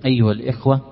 أيها الإخوة،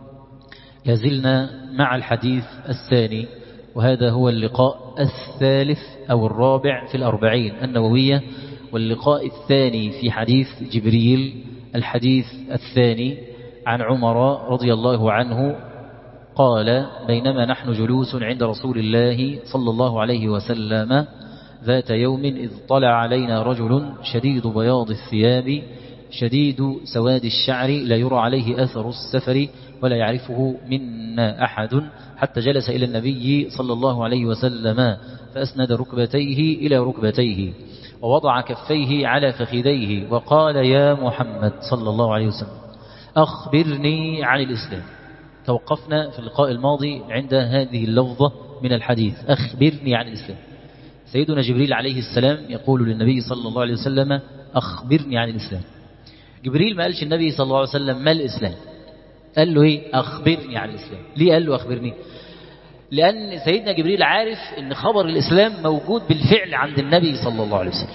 لازلنا مع الحديث الثاني، وهذا هو اللقاء الثالث أو الرابع في الأربعين النووية، واللقاء الثاني في حديث جبريل. الحديث الثاني عن عمر رضي الله عنه قال: بينما نحن جلوس عند رسول الله صلى الله عليه وسلم ذات يوم إذ طلع علينا رجل شديد بياض الثياب شديد سواد الشعر لا يرى عليه أثر السفر ولا يعرفه منا أحد، حتى جلس إلى النبي صلى الله عليه وسلم فأسند ركبتيه إلى ركبتيه ووضع كفيه على فخذيه وقال: يا محمد صلى الله عليه وسلم أخبرني عن الإسلام. توقفنا في اللقاء الماضي عند هذه اللفظة من الحديث: أخبرني عن الإسلام. سيدنا جبريل عليه السلام يقول للنبي صلى الله عليه وسلم: أخبرني عن الإسلام. جبريل ما قالش النبي صلى الله عليه وسلم ما الإسلام، قال له إيه؟ أخبرني عن الإسلام. ليه قال له أخبرني؟ لأن سيدنا جبريل عارف أن خبر الإسلام موجود بالفعل عند النبي صلى الله عليه وسلم،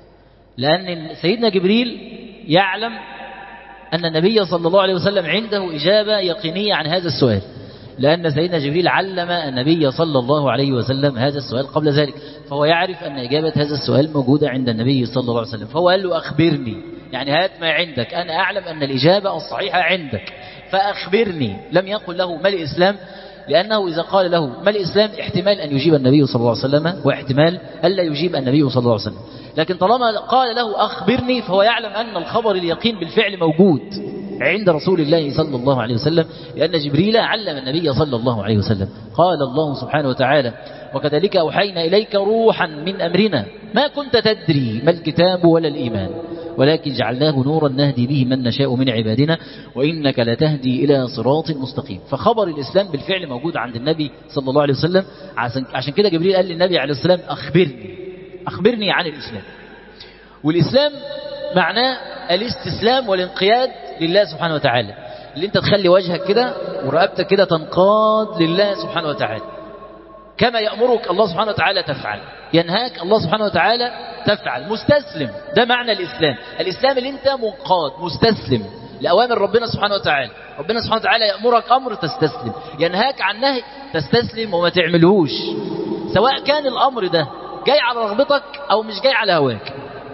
لأن سيدنا جبريل يعلم أن النبي صلى الله عليه وسلم عنده إجابة يقينية عن هذا السؤال، لأن سيدنا جبريل علم النبي صلى الله عليه وسلم هذا السؤال قبل ذلك، فهو يعرف أن إجابة هذا السؤال موجودة عند النبي صلى الله عليه وسلم، فهو قال له أخبرني، يعني هات ما عندك، أنا أعلم أن الإجابة الصحيحة عندك فأخبرني. لم يقل له ما الإسلام، لأنه إذا قال له ما الإسلام احتمال أن يجيب النبي صلى الله عليه وسلم واحتمال ألا يجيب النبي صلى الله عليه وسلم، لكن طالما قال له أخبرني فهو يعلم أن الخبر اليقين بالفعل موجود عند رسول الله صلى الله عليه وسلم، لأن جبريل علم النبي صلى الله عليه وسلم. قال الله سبحانه وتعالى: وكذلك أوحينا إليك روحا من أمرنا ما كنت تدري ما الكتاب ولا الإيمان ولكن جعلناه نورا نهدي به من نشاء من عبادنا وإنك لتهدي إلى صراط مستقيم. فخبر الإسلام بالفعل موجود عند النبي صلى الله عليه وسلم. عشان كده جبريل قال للنبي عليه السلام: أخبرني عن الإسلام. والإسلام معناه الاستسلام والانقياد لله سبحانه وتعالى، اللي انت تخلي وجهك كده ورقبتك كده تنقاد لله سبحانه وتعالى، كما يأمرك الله سبحانه وتعالى تفعل، ينهاك الله سبحانه وتعالى تفعل، مستسلم. ده معنى الإسلام. الإسلام اللي انت منقاد مستسلم لأوامر ربنا سبحانه وتعالى. ربنا سبحانه وتعالى يأمرك أمر تستسلم، ينهاك عن نهي تستسلم وما تعملهوش، سواء كان الأمر ده جاي على رغبتك أو مش جاي على هواك،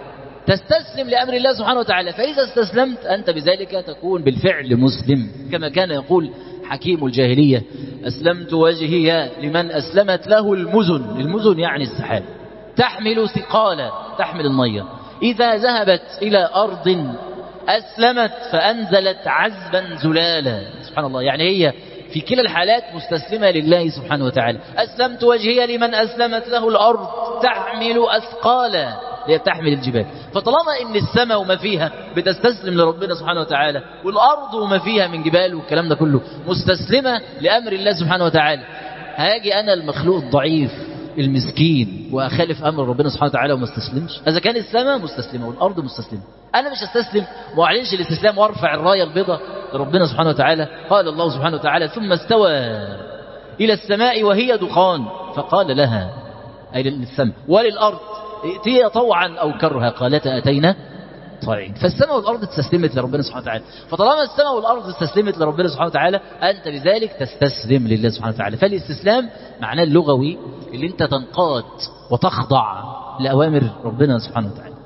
تستسلم لأمر الله سبحانه وتعالى. فإذا استسلمت أنت بذلك تكون بالفعل مسلم، كما كان يقول حكيم الجاهلية: أسلمت وجهي لمن أسلمت له المزن يعني السحاب، تحمل ثقالا، تحمل المية، إذا ذهبت إلى أرض أسلمت فأنزلت عذبا زلالا. سبحان الله، يعني هي في كلا الحالات مستسلمة لله سبحانه وتعالى. أسلمت وجهي لمن أسلمت له الأرض تحمل أثقالا، هي تحمل الجبال. فطالما ان السماء وما فيها بتستسلم لربنا سبحانه وتعالى، والأرض وما فيها من جبال والكلام ده كله مستسلمة لأمر الله سبحانه وتعالى، هاجي أنا المخلوق الضعيف المسكين وأخالف أمر ربنا سبحانه وتعالى وما استسلمش؟ إذا كان السماء مستسلمة والأرض مستسلمة، أنا مش استسلم وأعلنش الاستسلام وارفع الراية البيضاء لربنا سبحانه وتعالى. قال الله سبحانه وتعالى: ثم استوى إلى السماء وهي دخان فقال لها، أي للسماء وللأرض، ائتيا طوعا أو كرها قالتا أتينا طائعين. فالسماء والأرض استسلمت لربنا سبحانه وتعالى. فطالما السماء والأرض استسلمت لربنا سبحانه وتعالى أنت بذلك تستسلم لله سبحانه وتعالى. فالاستسلام معناه اللغوي اللي انت تنقاد وتخضع لأوامر ربنا سبحانه وتعالى.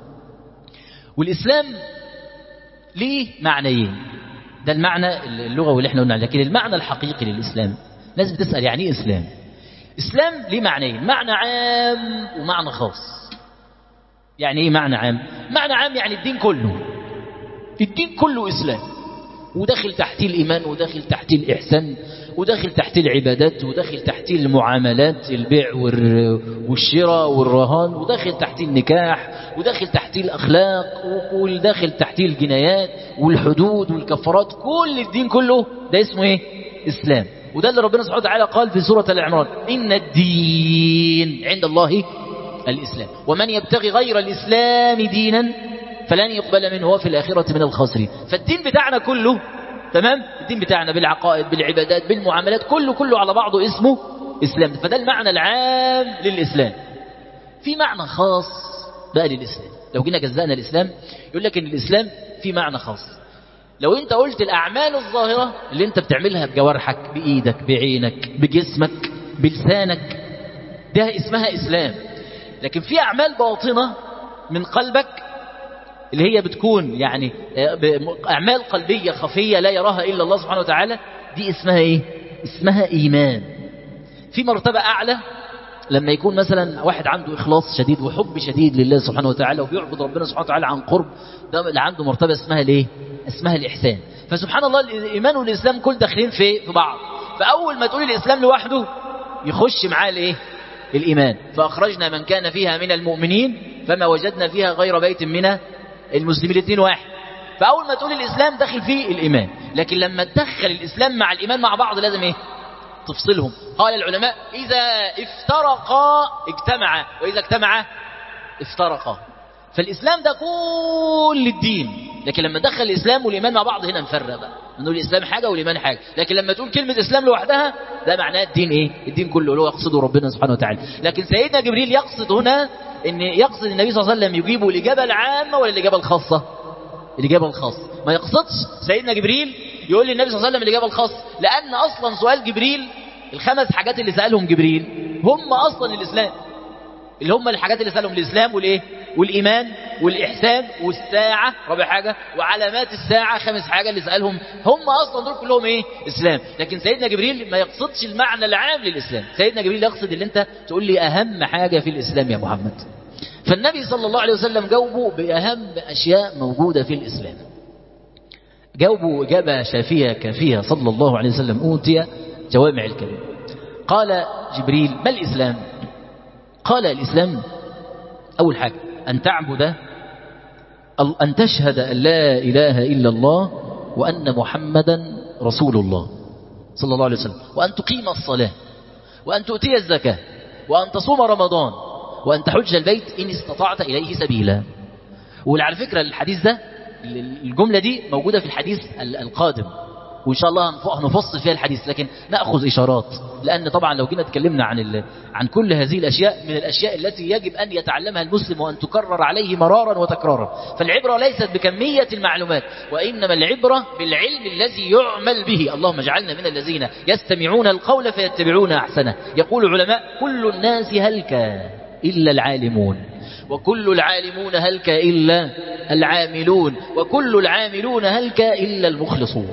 والإسلام ليه معنيين، ده المعنى اللغوي اللي احنا قلنا، لكن المعنى الحقيقي للإسلام الناس بتسأل يعني ايه إسلام؟ إسلام ليه معنيين، معنى عام ومعنى خاص. يعني ايه معنى عام؟ معنى عام يعني الدين كله إسلام، وداخل تحتيه الإيمان، وداخل تحتيه الإحسان، وداخل تحتيه العبادات، وداخل تحتيه المعاملات، البيع والشراء والرهان، وداخل تحتيه النكاح، وداخل تحتيه الأخلاق، وداخل تحتيه الجنايات والحدود والكفارات. كل الدين كله ده اسمه ايه؟ إسلام. وده اللي ربنا سبحانه وتعالى قال في سورة العمران: إن الدين عند الله الإسلام ومن يبتغي غير الإسلام دينا فلن يقبل منه وفي الآخرة من الخاسرين. فالدين بتاعنا كله تمام، الدين بتاعنا بالعقائد بالعبادات بالمعاملات كله على بعضه اسمه إسلام. فده المعنى العام للإسلام. في معنى خاص بقى للإسلام، لو جينا جزأنا الإسلام يقول لك إن الإسلام في معنى خاص. لو انت قلت الأعمال الظاهرة اللي انت بتعملها بجوارحك، بإيدك، بعينك، بجسمك، بلسانك، ده اسمها إسلام. لكن في أعمال باطنة من قلبك اللي هي بتكون يعني أعمال قلبية خفية لا يراها إلا الله سبحانه وتعالى، دي اسمها إيه؟ اسمها إيمان. في مرتبة أعلى لما يكون مثلا واحد عنده إخلاص شديد وحب شديد لله سبحانه وتعالى وبيعبد ربنا سبحانه وتعالى عن قرب، ده اللي عنده مرتبة اسمها ليه؟ اسمها الإحسان. فسبحان الله الإيمان والإسلام كل داخلين في بعض. فأول ما تقول الإسلام لوحده يخش معاه الإيه؟ الإيمان. فأخرجنا من كان فيها من المؤمنين فما وجدنا فيها غير بيت من المسلمين، الاثنين واحد. فأول ما تقول الإسلام داخل فيه الإيمان. لكن لما تدخل الإسلام مع الإيمان مع بعض لازم إيه؟ تفصلهم. قال العلماء إذا افترقا اجتمعا وإذا اجتمعا افترقا. فالإسلام ده كل الدين، لكن لما دخل الإسلام والإيمان مع بعض هنا نفرق بقى، نقول الإسلام حاجة والإيمان حاجة. لكن لما تقول كلمة إسلام لوحدها ده معناه الدين إيه؟ الدين كله اللي هو يقصده ربنا سبحانه وتعالى. لكن سيدنا جبريل يقصد هنا إن يقصد النبي صلى الله عليه وسلم يجيبه الإجابة العامة ولا الإجابة الخاصة؟ الإجابة الخاصة. ما يقصدش سيدنا جبريل يقول للنبي صلى الله عليه وسلم الإجابة الخاصة، لأن أصلا سؤال جبريل الخمس حاجات اللي سألهم جبريل هم أصلا الإسلام، اللي هم الحاجات اللي سألهم الإسلام والإيه؟ والإيمان والإحسان والساعة رابع حاجة، وعلامات الساعة خامس حاجة اللي سألهم، هم أصلا دول كلهم إيه؟ إسلام. لكن سيدنا جبريل ما يقصدش المعنى العام للإسلام، سيدنا جبريل يقصد اللي أنت تقول لي أهم حاجة في الإسلام يا محمد. فالنبي صلى الله عليه وسلم جاوبه بأهم أشياء موجودة في الإسلام، جاوبه إجابة شافية كافية صلى الله عليه وسلم، أوتي جوامع الكلم. قال جبريل ما الإسلام؟ قال الإسلام أول حاجة أن تعبد، أن تشهد أن لا إله إلا الله وأن محمدا رسول الله صلى الله عليه وسلم، وأن تقيم الصلاة، وأن تؤتي الزكاة، وأن تصوم رمضان، وأن تحج البيت إن استطعت إليه سبيلا. وعلى فكرة الحديث ده الجملة دي موجودة في الحديث القادم، وإن شاء الله هنفصل فيها الحديث، لكن نأخذ إشارات، لأن طبعا لو جينا تكلمنا عن كل هذه الأشياء من الأشياء التي يجب أن يتعلمها المسلم وأن تكرر عليه مرارا وتكرارا. فالعبرة ليست بكمية المعلومات، وإنما العبرة بالعلم الذي يعمل به. اللهم اجعلنا من الذين يستمعون القول فيتبعون أحسنه. يقول العلماء كل الناس هلك إلا العالمون، وكل العالمون هلك إلا العاملون، وكل العاملون هلك إلا المخلصون.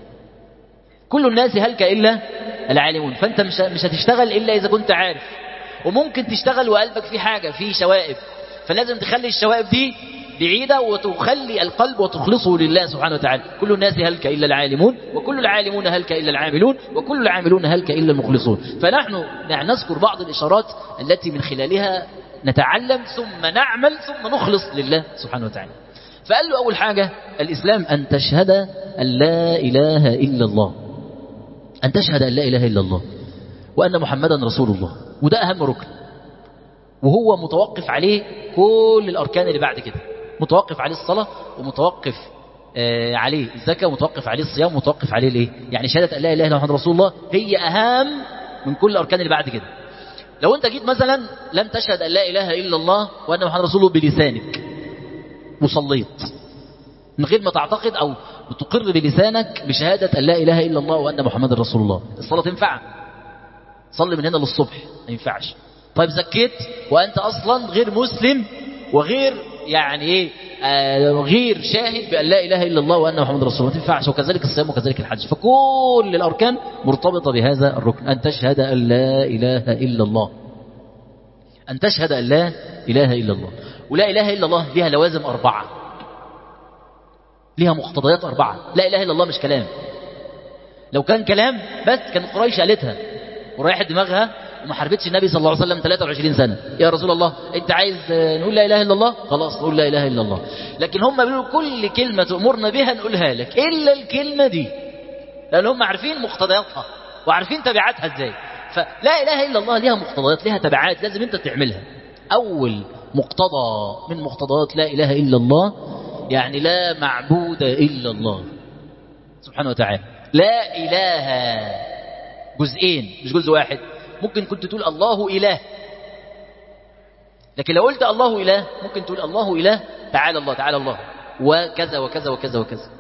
كل الناس هلك إلا العالمون. فأنت مش هتشتغل إلا إذا كنت عارف، وممكن تشتغل وقلبك في حاجة، في شوائب، فلازم تخلي الشوائب دي بعيدة وتخلي القلب وتخلصه لله سبحانه وتعالى. كل الناس هلك إلا العالمون، وكل العالمون هلك إلا العاملون، وكل العاملون هلك إلا المخلصون. فنحن نذكر بعض الإشارات التي من خلالها نتعلم ثم نعمل ثم نخلص لله سبحانه وتعالى. فقال له أول حاجة الإسلام أن تشهد أن لا إله إلا الله، أن تشهد أن لا إله إلا الله وأن محمدا رسول الله. وده أهم ركن، وهو متوقف عليه كل الأركان اللي بعد كده، متوقف عليه الصلاة، ومتوقف عليه الزكاة، ومتوقف عليه الصيام، ومتوقف عليه الإيه؟ يعني شهادة أن لا إله إلا محمد رسول الله هي أهم من كل الأركان اللي بعد كده. لو أنت جيت مثلا لم تشهد أن لا إله إلا الله وأن محمد رسول الله بلسانك وصليت من غير ما تعتقد أو تقر بلسانك بشهادة أن لا إله إلا الله وأن محمد رسول الله، الصلاة تنفع؟ صلي من هنا للصبح ما ينفعش. طيب زكيت وأنت أصلا غير مسلم وغير يعني إيه غير شاهد بأن لا إله إلا الله وأن محمد رسول الله، ما تنفعش. وكذلك الصيام وكذلك الحج. فكل الأركان مرتبطة بهذا الركن، أن تشهد أن لا إله إلا الله، أن تشهد أن لا إله إلا الله. ولا إله إلا الله لها لوازم 4، لها مقتضيات 4. لا إله إلا الله مش كلام، لو كان كلام بس كان قريش قالتها وريحت دماغها وما حاربتش النبي صلى الله عليه وسلم 23 سنة. يا رسول الله أنت عايز نقول لا إله إلا الله؟ خلاص نقول لا إله إلا الله. لكن هم بيقولوا كل كلمة تأمرنا بها نقولها لك إلا الكلمة دي، لأن هم عارفين مقتضياتها وعارفين تبعاتها إزاي. فلا إله إلا الله لها مقتضيات، لها تبعات لازم أنت تعملها. أول مقتضى من مقتضيات لا إله إلا الله يعني لا معبود إلا الله سبحانه وتعالى. لا إله جزئين مش جزء واحد. ممكن كنت تقول الله إله، لكن لو قلت الله إله ممكن تقول الله إله تعالى الله تعالى الله وكذا وكذا وكذا وكذا.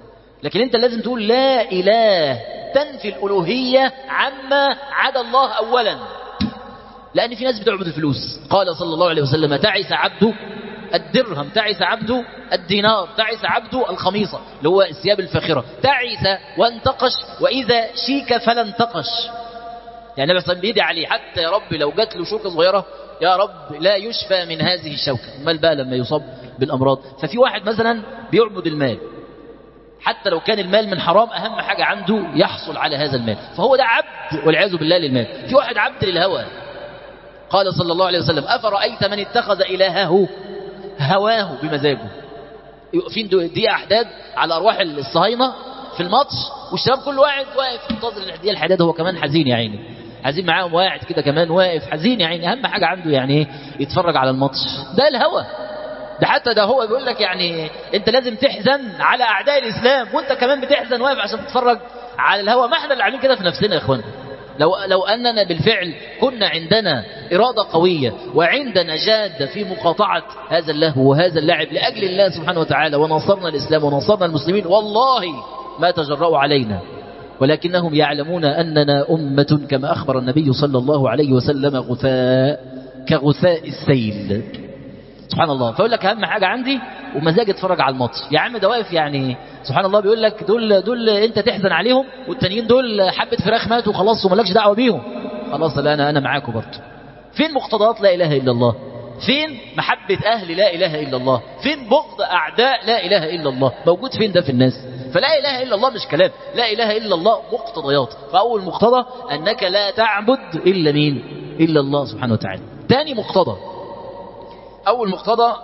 لكن أنت لازم تقول لا إله، تنفي الألوهية عما عدا الله أولا، لأن في ناس بتعبد الفلوس. قال صلى الله عليه وسلم تعس عبده الدرهم، تعس عبده الدينار، تعس عبده الخميصة اللي هو الثياب الفاخرة، تعس وانتقش، وإذا شيك فلا انتقش. يعني النبي صلى الله عليه وسلم بيدعي عليه حتى يا رب لو جات له شوكة صغيرة يا رب لا يشفى من هذه الشوكة، امال بقى لما يصاب بالأمراض. ففي واحد مثلا بيعبد المال، حتى لو كان المال من حرام أهم حاجة عنده يحصل على هذا المال، فهو ده عبد والعياذ بالله للمال. في واحد عبد للهوى. قال صلى الله عليه وسلم أفرأيت من اتخذ إلهه هواه بمزاجه. فين دي أحداد على أرواح الصهاينة في الماتش، والشباب كل واحد واقف ينتظر دي الحداد، هو كمان حزين يا عيني، حزين معاهم، واحد كده كمان واقف حزين يا عيني، أهم حاجة عنده يعني ايه يتفرج على الماتش. ده الهوى ده، حتى ده هو بيقول لك يعني انت لازم تحزن على أعداء الإسلام وانت كمان بتحزن واقف عشان تتفرج على الهوى. ما احنا اللي عاملين كده في نفسنا يا اخوانا. لو أننا بالفعل كنا عندنا إرادة قوية وعندنا جادة في مقاطعة هذا اللهو وهذا اللعب لأجل الله سبحانه وتعالى، ونصرنا الإسلام ونصرنا المسلمين، والله ما تجرؤوا علينا، ولكنهم يعلمون أننا أمة كما أخبر النبي صلى الله عليه وسلم غثاء كغثاء السيل. سبحان الله. فيقول لك أهم حاجة عندي ومزاج اتفرج على الماتش. يا عم ده واقف يعني سبحان الله، بيقول لك دول انت تحزن عليهم، والتانيين دول حبة فراخ ماتوا خلاص ومالكش دعوة بيهم. خلاص لا انا معاكم برضه. فين مقتضيات لا اله الا الله؟ فين محبة اهل لا اله الا الله؟ فين بغض اعداء لا اله الا الله؟ موجود فين ده في الناس؟ فلا اله الا الله مش كلام، لا اله الا الله مقتضيات. فاول مقتضى انك لا تعبد الا مين؟ الا الله سبحانه وتعالى. ثاني مقتضى، اول مقتضى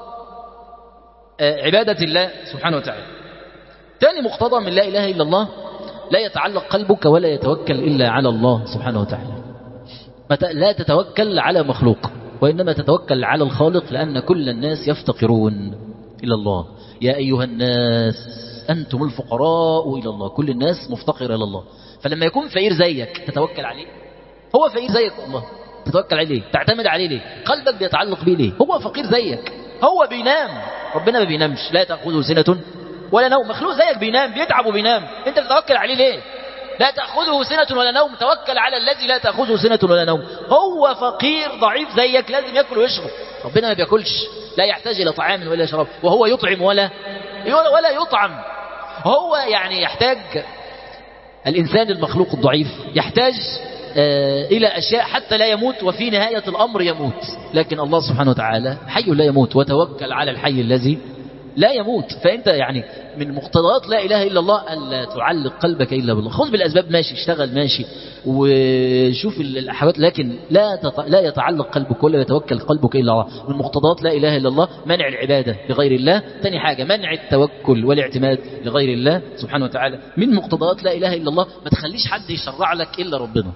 عبادة الله سبحانه وتعالى. ثاني مقتضى من لا إله إلا الله لا يتعلق قلبك ولا يتوكل إلا على الله سبحانه وتعالى. لا تتوكل على مخلوق، وإنما تتوكل على الخالق، لأن كل الناس يفتقرون إلى الله. يا أيها الناس أنتم الفقراء إلى الله، كل الناس مفتقرة إلى الله. فلما يكون فقير زيك تتوكل عليه؟ هو فقير زيك والله، تتوكل عليه؟ تعتمد عليه ليه؟ قلبك بيتعلق بيه ليه؟ هو فقير زيك، هو بينام، ربنا ما بينامش، لا تأخذه سنة ولا نوم، مخلوق زيك بينام، بيتعب وبينام، انت بتتوكل عليه ليه؟ لا تأخذه سنة ولا نوم، توكل على الذي لا تأخذه سنة ولا نوم. هو فقير ضعيف زيك، لازم يأكل ويشرب، ربنا ما بيأكلش، لا يحتاج إلى طعام ولا شراب، وهو يطعم ولا يطعم. هو يعني يحتاج، الإنسان المخلوق الضعيف يحتاج إلى أشياء حتى لا يموت، وفي نهاية الأمر يموت، لكن الله سبحانه وتعالى حي لا يموت، وتوكل على الحي الذي لا يموت. فأنت يعني من مقتضيات لا إله إلا الله ألا تعلق قلبك إلا بالله. خذ بالأسباب ماشي، اشتغل ماشي وشوف الحاجات، لكن لا يتعلق قلبك ولا يتوكل قلبك إلا الله. من مقتضيات لا إله إلا الله منع العبادة لغير الله. ثاني حاجة منع التوكل والاعتماد لغير الله سبحانه وتعالى. من مقتضيات لا إله إلا الله ما تخليش حد يشرع لك إلا ربنا،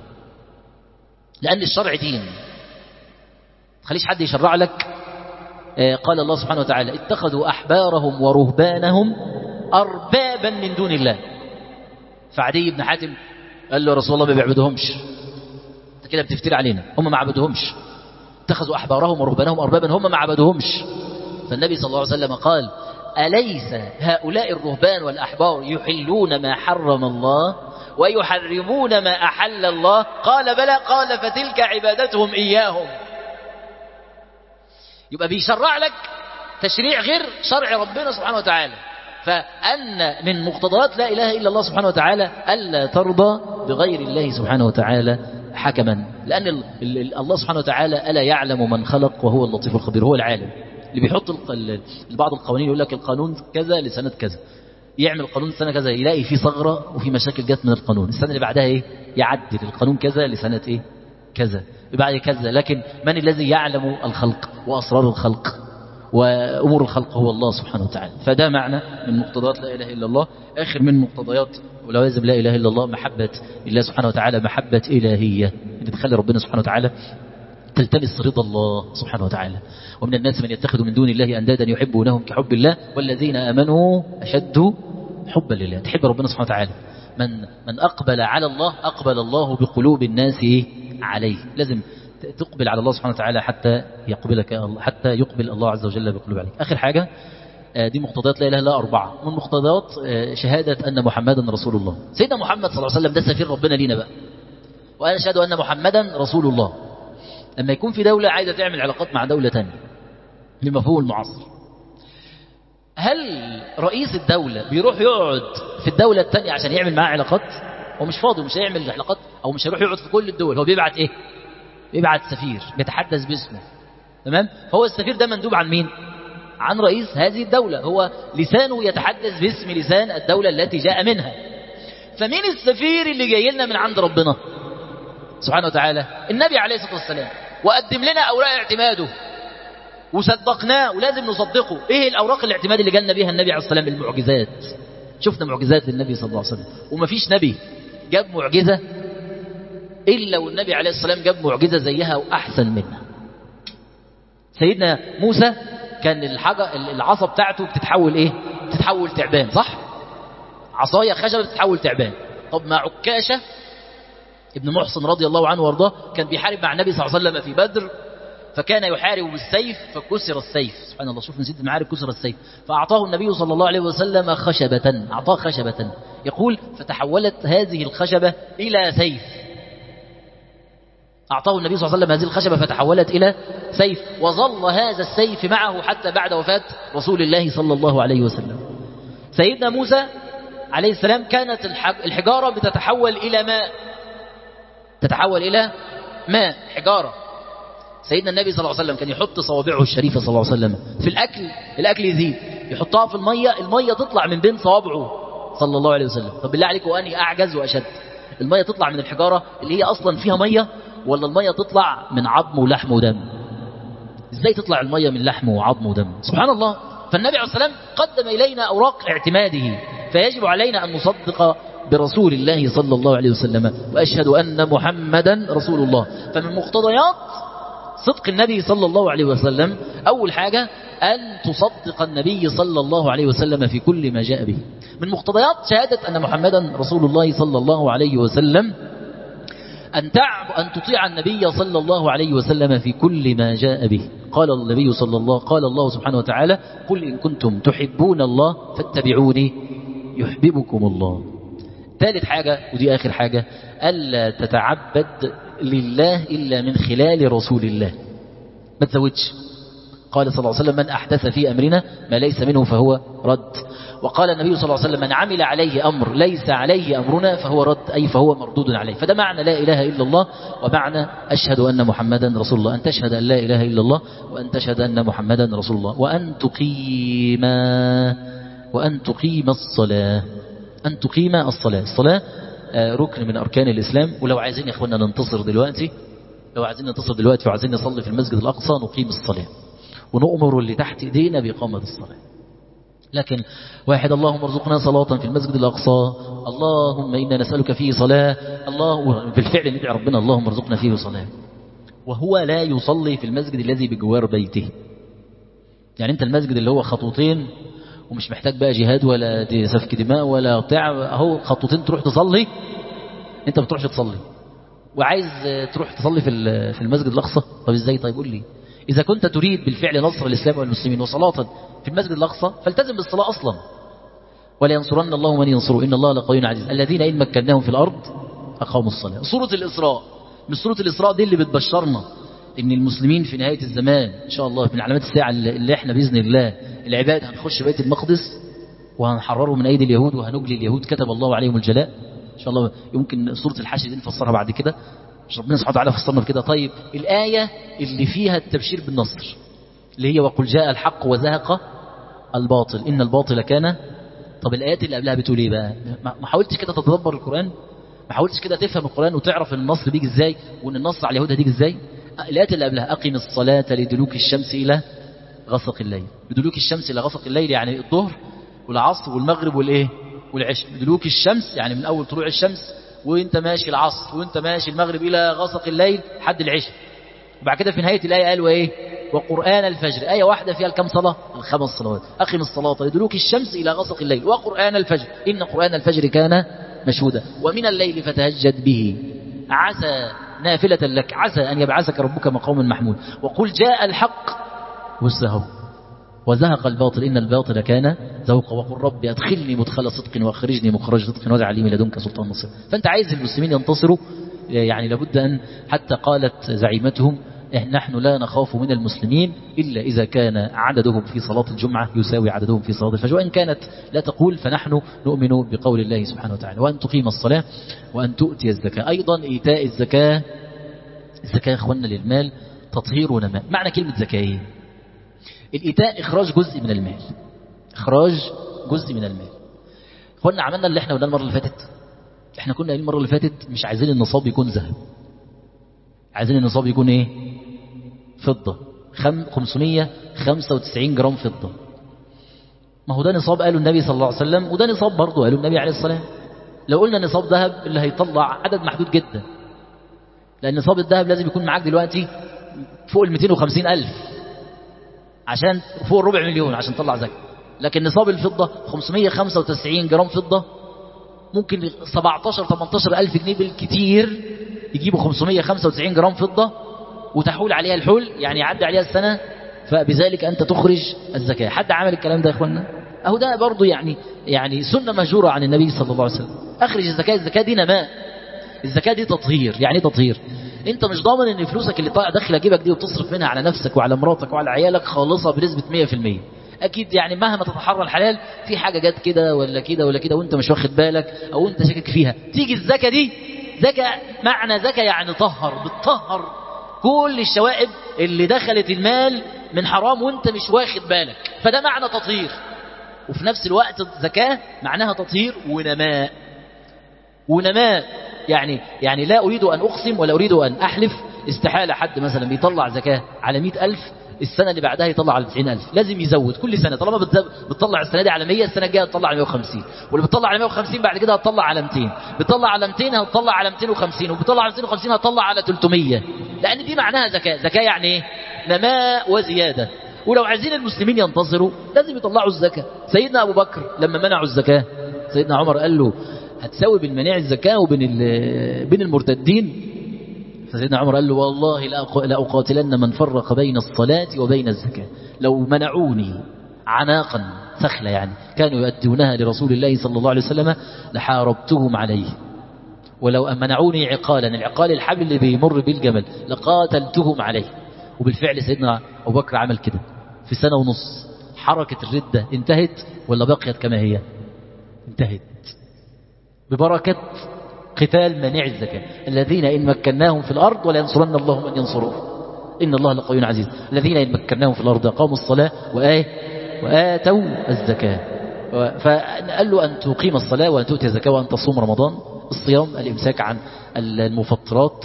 لأن الشرع دين، ما تخليش حد يشرع لك. قال الله سبحانه وتعالى اتخذوا أحبارهم ورهبانهم أربابا من دون الله. فعدي بن حاتم قال له رسول الله ما بيعبدهمش، انت كده بتفتري علينا، هم ما عبدهمش، اتخذوا أحبارهم ورهبانهم أربابا، هم ما عبدهمش. فالنبي صلى الله عليه وسلم قال أليس هؤلاء الرهبان والأحبار يحلون ما حرم الله ويحرمون ما أحل الله؟ قال بلى. قال فتلك عبادتهم إياهم. يبقى بيشرع لك تشريع غير شرع ربنا سبحانه وتعالى. فأن من مقتضيات لا إله إلا الله سبحانه وتعالى ألا ترضى بغير الله سبحانه وتعالى حكما، لأن الله سبحانه وتعالى ألا يعلم من خلق وهو اللطيف الخبير، هو العالم اللي بيحط بعض القوانين، يقول لك القانون كذا لسنة كذا، يعمل قانون سنة كذا يلاقي فيه ثغرة وفي مشاكل جت من القانون، السنة اللي بعدها ايه يعدل القانون كذا لسنة ايه كذا بعد كذا. لكن من الذي يعلم الخلق وأسرار الخلق وأمور الخلق؟ هو الله سبحانه وتعالى. فده معنى من مقتضيات لا إله إلا الله. آخر من مقتضيات ولوازم لا إله إلا الله محبة الله سبحانه وتعالى، محبة إلهية اللي تخلي ربنا سبحانه وتعالى تلتمس رضا الله سبحانه وتعالى. ومن الناس من يتخذ من دون الله أندادا يحبونهم كحب الله والذين آمنوا أشد حبا لله. تحب ربنا سبحانه وتعالى، من أقبل على الله أقبل الله بقلوب الناس عليه. لازم تقبل على الله سبحانه وتعالى حتى يقبل الله عز وجل بقلوب عليك. آخر حاجة دي مقتضيات لا إله إلا 4. من مقتضيات شهادة أن محمدا رسول الله. سيدنا محمد صلى الله عليه وسلم ده سفير ربنا لينا بقى، وأنا أشهد أن محمدا رسول الله. لما يكون في دولة عايزة تعمل علاقات مع دولة تانية بمفهوم المعاصر، هل رئيس الدولة بيروح يقعد في الدولة التانية عشان يعمل معها علاقات؟ هو مش فاضي ومش هيعمل علاقات، أو مش هيروح يقعد في كل الدول. هو بيبعت إيه؟ بيبعت سفير بيتحدث باسمه، تمام؟ فهو السفير ده مندوب عن مين؟ عن رئيس هذه الدولة، هو لسانه يتحدث باسم لسان الدولة التي جاء منها. فمين السفير اللي جاي لنا من عند ربنا سبحانه وتعالى؟ النبي عليه الصلاة والسلام. وقدم لنا أوراق اعتماده وصدقناه ولازم نصدقه. ايه الأوراق الاعتماد اللي جالنا بيها النبي عليه الصلاة والسلام؟ المعجزات. شفنا معجزات للنبي صلى الله عليه وسلم، ومفيش نبي جاب معجزة إلا والنبي عليه الصلاة والسلام جاب معجزة زيها وأحسن منها. سيدنا موسى كان العصا بتاعته بتتحول ايه؟ بتتحول تعبان، صح؟ عصاية خشبة بتتحول تعبان. طب مع عكاشة ابن محصن رضي الله عنه وارضاه كان بيحارب مع النبي صلى الله عليه وسلم في بدر، فكان يحارب بالسيف فكسر السيف. سبحان الله، شوف نسيت المعارك، كسر السيف. فأعطاه النبي صلى الله عليه وسلم خشبة، أعطاه خشبة، يقول فتحولت هذه الخشبة إلى سيف. أعطاه النبي صلى الله عليه وسلم هذه الخشبة فتحولت إلى سيف، وظل هذا السيف معه حتى بعد وفاة رسول الله صلى الله عليه وسلم. سيدنا موسى عليه السلام كانت الحجارة بتتحول إلى ماء، تتحول إلى ماء، حجارة. سيدنا النبي صلى الله عليه وسلم كان يحط صوابعه الشريفة صلى الله عليه وسلم في الأكل يزيد، يحطها في المية تطلع من بين صوابعه صلى الله عليه وسلم. طب بالله عليك وأني أعجز وأشد، المية تطلع من الحجارة اللي هي أصلا فيها مية، ولا المية تطلع من عظم ولحم ودم؟ ازاي تطلع المية من لحم وعظم ودم؟ سبحان الله. فالنبي عليه الصلاة والسلام قدم إلينا أوراق اعتماده، فيجب علينا أن نصدق برسول الله صلى الله عليه وسلم، وأشهد أن محمدا رسول الله. فمن مقتضيات صدق النبي صلى الله عليه وسلم أول حاجة أن تصدق النبي صلى الله عليه وسلم في كل ما جاء به. من مقتضيات شهادة أن محمدا رسول الله صلى الله عليه وسلم أن تطيع النبي صلى الله عليه وسلم في كل ما جاء به. قال الله سبحانه وتعالى قل إن كنتم تحبون الله فاتبعوني يحببكم الله. ثالث حاجة ودي آخر حاجة، ألا تتعبد لله إلا من خلال رسول الله، ما تزودش. قال صلى الله عليه وسلم من أحدث في أمرنا ما ليس منه فهو رد. وقال النبي صلى الله عليه وسلم من عمل عليه أمر ليس عليه أمرنا فهو رد، أي فهو مردود عليه. فده معنى لا إله إلا الله، ومعنى أشهد أن محمدا رسول الله. أن تشهد أن لا إله إلا الله، وأن تشهد أن محمدا رسول الله، وأن تقيم الصلاة. أن تقيم الصلاة. الصلاة ركن من أركان الإسلام. ولو عايزين يا إخواننا ننتصر دلوقتي، وعايزين نصلي في المسجد الأقصى، نقيم الصلاة ونؤمر اللي تحت إيدينا بإقامة الصلاة. لكن واحد اللهم ارزقنا صلاة في المسجد الأقصى، اللهم إنا نسألك فيه صلاة، الله بالفعل ندعي ربنا اللهم ارزقنا فيه صلاة، وهو لا يصلي في المسجد الذي بجوار بيته. يعني أنت المسجد اللي هو خطوتين ومش محتاج بقى جهاد ولا سفك دماء ولا بتاع، اهو خطوتين تروح تصلي، انت ما بتروحش تصلي وعايز تروح تصلي في المسجد الأقصى. طب ازاي؟ طيب قول لي، إذا كنت تريد بالفعل نصر الإسلام والمسلمين وصلاة في المسجد الأقصى فالتزم بالصلاة أصلا. ولا ينصرن الله من ينصره إن الله لقوي عزيز الذين إن مكناهم في الأرض أقاموا الصلاة. سورة الإسراء، من سورة الإسراء دي اللي بتبشرنا إن المسلمين في نهاية الزمان إن شاء الله من علامات الساعة اللي احنا بإذن الله العباد هنخش بيت المقدس وهنحرره من أيدي اليهود وهنجلي اليهود كتب الله عليهم الجلاء إن شاء الله. يمكن سورة الحشر دي نفسرها بعد كده، ربنا سبحانه وتعالى فسرنا بكده. طيب الآية اللي فيها التبشير بالنصر اللي هي وقل جاء الحق وزهق الباطل إن الباطل كان. طب الآيات اللي قبلها بتقول ايه بقى؟ ما حاولتش كده تتدبر القرآن؟ ما حاولتش كده تفهم القرآن وتعرف ان النصر بيجي ازاي وان النصر على اليهود هتيجي ازاي؟ الآيات اللي قبلها أقم الصلاة لدلوك الشمس إلى غسق الليل. بدلوك الشمس إلى غسق الليل يعني الظهر والعصر والمغرب والإيه والعشاء. بدلوك الشمس يعني من أول طلوع الشمس وانت ماشي العصر وانت ماشي المغرب إلى غسق الليل حد العشاء. وبعد كده في نهاية الآية قالوا ايه؟ وقرآن الفجر. آية واحدة فيها الكم صلاة؟ 5 صلوات. أقم الصلاة لدلوك الشمس إلى غسق الليل وقرآن الفجر إن قرآن الفجر كان مشهودا ومن الليل فتهجد به عسى نافلة لك عسى أن يبعثك ربك مقام محمود. وقل جاء الحق والسهو وزهق الباطل إن الباطل كان زهوقا وقل رب أدخلني مدخل صدق وأخرجني مخرج صدق واجعل لي من لدنك سلطان نصير. فأنت عايز المسلمين ينتصروا، يعني لابد أن، حتى قالت زعيمتهم نحن لا نخاف من المسلمين إلا إذا كان عددهم في صلاة الجمعة يساوي عددهم في صلاة الفجر، وإن كانت لا تقول فنحن نؤمن بقول الله سبحانه وتعالى وأن تقيم الصلاة وأن تؤتي الزكاة. أيضا إيتاء الزكاة، الزكاة أخوانا للمال تطهير ونماء. معنى كلمة زكاة الإيتاء إخراج جزء من المال، إخراج جزء من المال. أخوانا عملنا اللي احنا قلنا المرة اللي فاتت، احنا كنا المرة اللي فاتت مش عايزين النصاب يكون ذهب، عايزين النصاب يكون ايه؟ فضة. 595 جرام فضة. ما هو ده نصاب قاله النبي صلى الله عليه وسلم، وده نصاب برضه قاله النبي عليه الصلاة والسلام. لو قلنا نصاب ذهب اللي هيطلع عدد محدود جدا، لأن نصاب الذهب لازم يكون معاك دلوقتي فوق 250,000 عشان فوق الربع مليون عشان تطلع زكاة. لكن نصاب الفضة 595 جرام فضة ممكن 17-18 ألف جنيه بالكتير يجيبوا 595 جرام فضة وتحول عليها الحول، يعني يعدي عليها السنة، فبذلك أنت تخرج الزكاة. حد عمل الكلام ده يا إخوانا؟ أهو ده برضو يعني سنة مهجورة عن النبي صلى الله عليه وسلم. أخرج الزكاة. الزكاة دي نماء، الزكاة دي تطهير. يعني ايه تطهير؟ انت مش ضامن ان فلوسك اللي طالع داخله جيبك دي وتصرف منها على نفسك وعلى مراتك وعلى عيالك خالصة بنسبة 100%. اكيد يعني مهما تتحرى الحلال في حاجة جت كده ولا كده ولا كده وانت مش واخد بالك او انت شاكك فيها. تيجي الزكاة دي، زكاة معنى زكاة يعني طهر، بتطهر كل الشوائب اللي دخلت المال من حرام وانت مش واخد بالك، فده معنى تطهير. وفي نفس الوقت الزكاة معناها تطهير ونماء. ونماء يعني لا أريد أن أقسم ولا أريد أن أحلف، استحالة حد مثلا بيطلع زكاة على 100,000 السنة اللي بعدها يطلع على 90,000. لازم يزود كل سنة. طالما بتطلع السنة دي على 100 السنة الجاية هتطلع على 150، واللي بتطلع على 150 بعد كده هتطلع على 200، بتطلع على 200 هتطلع على 250، وبتطلع على 250 هتطلع على 300. لأن دي معناها زكاة. زكاة يعني إيه؟ نماء وزيادة. ولو عايزين المسلمين ينتصروا لازم يطلعوا الزكاة. سيدنا أبو بكر لما منعوا الزكاة سيدنا عمر قال له هتساوي بالمناع الزكاة بين المرتدين. فسيدنا عمر قال له والله لا أقاتلن من فرق بين الصلاة وبين الزكاة. لو منعوني عناقا سخلة يعني كانوا يؤدونها لرسول الله صلى الله عليه وسلم لحاربتهم عليه، ولو منعوني عقالا، العقال الحبل اللي بيمر بالجمل، لقاتلتهم عليه. وبالفعل سيدنا أبو بكر عمل كده. في سنة ونص حركة الردة انتهت ولا بقيت كما هي؟ انتهت ببركة قتال مانع الزكاة. الذين إن مكناهم في الأرض ولا ينصرن الله من ينصره إن الله لقوي عزيز. الذين إن مكناهم في الأرض أقاموا الصلاة وآتوا الزكاة. فقال له أن تقيم الصلاة وأن تؤتي الزكاة وأن تصوم رمضان. الصيام الإمساك عن المفطرات،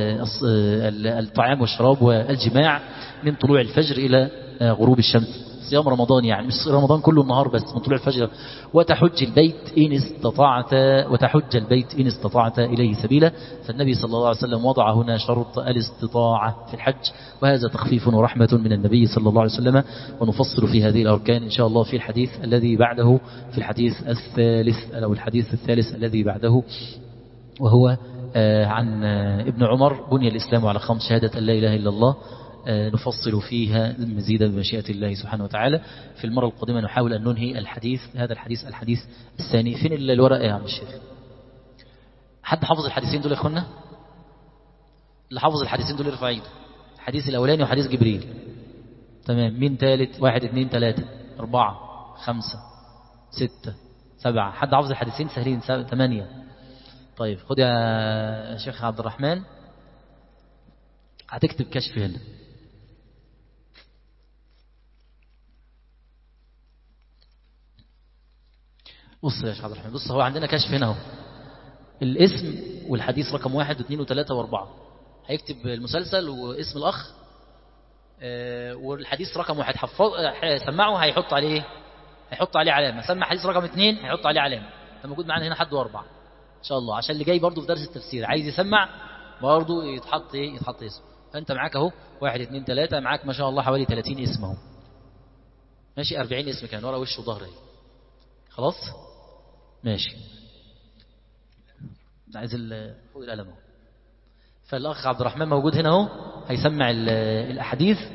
الطعام والشراب والجماع من طلوع الفجر إلى غروب الشمس. صيام رمضان يعني مش رمضان كله النهار بس، من طلوع الفجر. وتحج البيت إن استطعت إليه سبيلا. فالنبي صلى الله عليه وسلم وضع هنا شرط الاستطاعة في الحج، وهذا تخفيف ورحمة من النبي صلى الله عليه وسلم. ونفصل في هذه الأركان إن شاء الله في الحديث الذي بعده، في الحديث الثالث أو الحديث الثالث الذي بعده، وهو عن ابن عمر: بني الإسلام على 5 شهادة أن لا إله إلا الله. نفصل فيها مزيدا بمشيئة الله سبحانه وتعالى. في المرة القادمة نحاول أن ننهي هذا الحديث الثاني. فين الورقة يا عم الشيخ؟ حد حافظ الحديثين دول يا اخوانا؟ اللي حافظ الحديثين دول يرفع ايده. الحديث الأولاني وحديث جبريل. تمام. مين ثالث؟ 1 2 3 4 5 6 7. حد حافظ الحديثين سهلين؟ 8. طيب خد يا شيخ عبد الرحمن، هتكتب كشف هنا. بص يا شيخ عبد الرحمن، بص هو عندنا كشف هنا اهو، الاسم والحديث رقم 1 و2 و3 و4. هيكتب المسلسل واسم الأخ والحديث رقم 1 سمعه، هيحط عليه ايه؟ هيحط عليه علامة. سمع حديث رقم 2 هيحط عليه علامة. ده موجود معانا هنا حد و4 ان شاء الله، عشان اللي جاي برضه في درس التفسير عايز يسمع برضه يتحط اسم. فانت معاك اهو 1 2 3، معاك ما شاء الله حوالي 30 اسم اهو، ماشي. 40 اسم كان ورا وش وظهر اهي. خلاص ماشي. عايز فوق القلم اهو. فالاخ عبد الرحمن موجود هنا اهو، هيسمع الاحاديث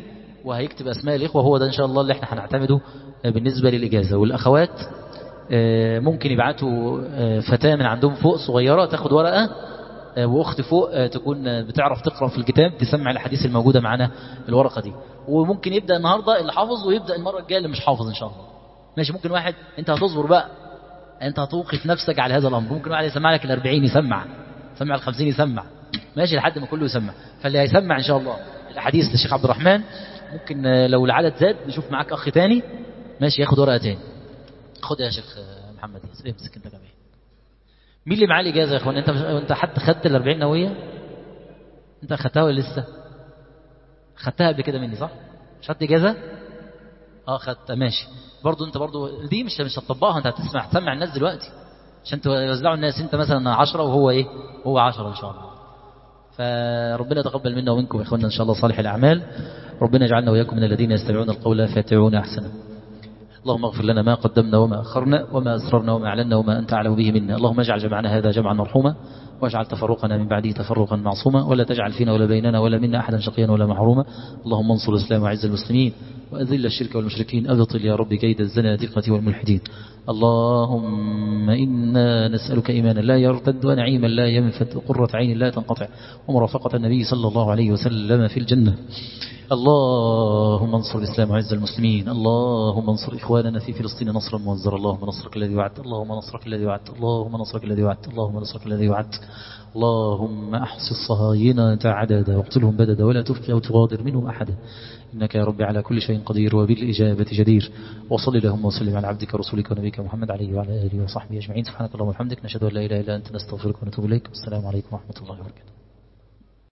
وهيكتب أسماء الإخوة. هو ده إن شاء الله اللي احنا هنعتمده بالنسبة للإجازة. والأخوات ممكن يبعتوا فتاة من عندهم فوق صغيرة تاخد ورقة، وأخت فوق تكون بتعرف تقرأ في الكتاب تسمع الحديث الموجودة معنا الورقة دي. وممكن يبدأ النهاردة اللي حافظ، ويبدأ المرة الجاية اللي مش حافظ إن شاء الله. ماشي. ممكن واحد أنت هتصبر بقى، أنت هتوقف نفسك على هذا الأمر. ممكن واحد يسمع لك 40 يسمع 50 يسمع، ماشي، لحد ما كله يسمع. فاللي هيسمع إن شاء الله الحديث للشيخ عبد الرحمن، ممكن لو العدد زاد نشوف معاك أخ تاني ماشي ياخد ورقة تاني. خد يا شيخ محمد امسك انت كمان. مين اللي معاه الإجازة يا اخوان؟ انت حتى خدت ال40 نووية؟ انت خدتها ولا لسه؟ خدتها قبل كده مني صح؟ مش خدت إجازة؟ خدت. ماشي. برضو انت برضو دي مش هتطبقها، انت هتسمع الناس دلوقتي عشان توزعوا الناس. انت مثلا 10 وهو ايه؟ هو 10 ان شاء الله. فربنا يتقبل منا ومنكم يا اخواننا ان شاء الله صالح الأعمال. ربنا يجعلنا وإياكم من الذين يستمعون القول فيتبعون أحسنه. اللهم اغفر لنا ما قدمنا وما أخرنا وما أسررنا وما أعلنا وما أنت أعلم به منا. اللهم اجعل جمعنا هذا جمعا مرحوما، واجعل تفرقنا من بعده تفرقا معصوما، ولا تجعل فينا ولا بيننا ولا منا أحدا شقيا ولا محروما. اللهم انصر الإسلام وعز المسلمين، وأذل الشرك والمشركين، أبطل يا رب كيد الزنادقة والملحدين. اللهم إنا نسألك إيمانا لا يرتد، ونعيما لا ينفد، وقرة عين لا تنقطع، ومرافقة النبي صلى الله عليه وسلم في الجنة. اللهم انصر الإسلام وعز المسلمين. اللهم انصر إخواننا في فلسطين نصرا موزرا. اللهم نصرك الذي وعدت، اللهم نصرك الذي وعدت، اللهم نصرك الذي وعدت، اللهم نصرك الذي وعدت. اللهم أحصي الصهاينة عددا واقتلهم بددا ولا تبقي أو تغادر منهم أحدا، إنك يا رب على كل شيء قدير وبالإجابة جدير. وصل اللهم وسلم على عبدك ورسولك ونبيك محمد عليه وعلى آله وصحبه أجمعين. سبحانك اللهم وبحمدك، نشهد أن لا إله إلا أنت، نستغفرك ونتوب إليك. والسلام عليكم ورحمة الله وبركاته.